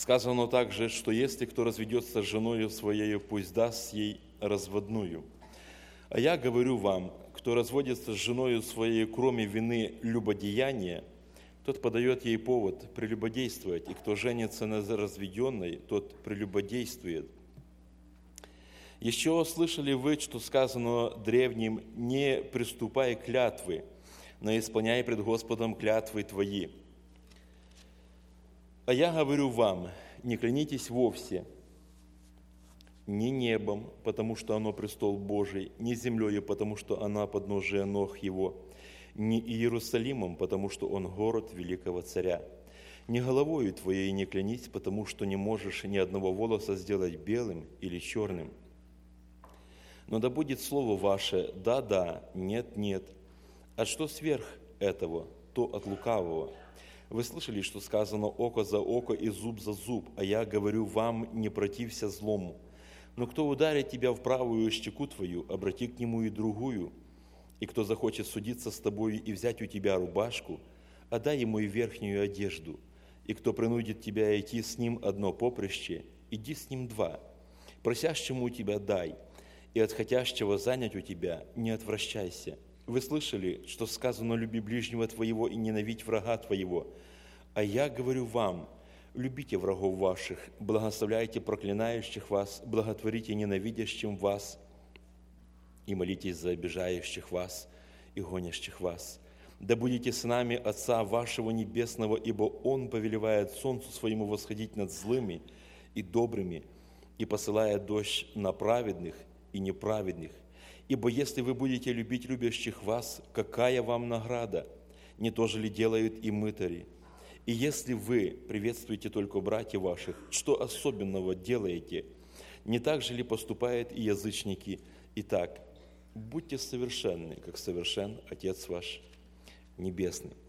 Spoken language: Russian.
Сказано также, что если кто разведется с женою своею, пусть даст ей разводную. А я говорю вам, кто разводится с женою своей, кроме вины любодеяния, тот подает ей повод прелюбодействовать, и кто женится на разведенной, тот прелюбодействует. Еще слышали вы, что сказано древним: «Не приступай клятвы, но исполняй пред Господом клятвы твои». А я говорю вам, не клянитесь вовсе, ни небом, потому что оно престол Божий, ни землею, потому что она подножие ног его, ни Иерусалимом, потому что он город великого царя. Ни головою твоей не клянись, потому что не можешь ни одного волоса сделать белым или черным. Но да будет слово ваше «да, да, нет, нет». А что сверх этого, то от лукавого. Вы слышали, что сказано «око за око и зуб за зуб», а я говорю вам, не протився злому. Но кто ударит тебя в правую щеку твою, обрати к нему и другую. И кто захочет судиться с тобою и взять у тебя рубашку, отдай ему и верхнюю одежду. И кто принудит тебя идти с ним одно поприще, иди с ним два. Просящему у тебя дай, и от хотящего занять у тебя не отвращайся. Вы слышали, что сказано «люби ближнего твоего и ненавидь врага твоего». А я говорю вам, любите врагов ваших, благословляйте проклинающих вас, благотворите ненавидящим вас и молитесь за обижающих вас и гонящих вас. Да будете сынами Отца вашего Небесного, ибо Он повелевает солнцу своему восходить над злыми и добрыми и посылает дождь на праведных и неправедных. Ибо если вы будете любить любящих вас, какая вам награда? Не то же ли делают и мытари? И если вы приветствуете только братьев ваших, что особенного делаете? Не так же ли поступают и язычники? Итак, будьте совершенны, как совершен Отец ваш Небесный.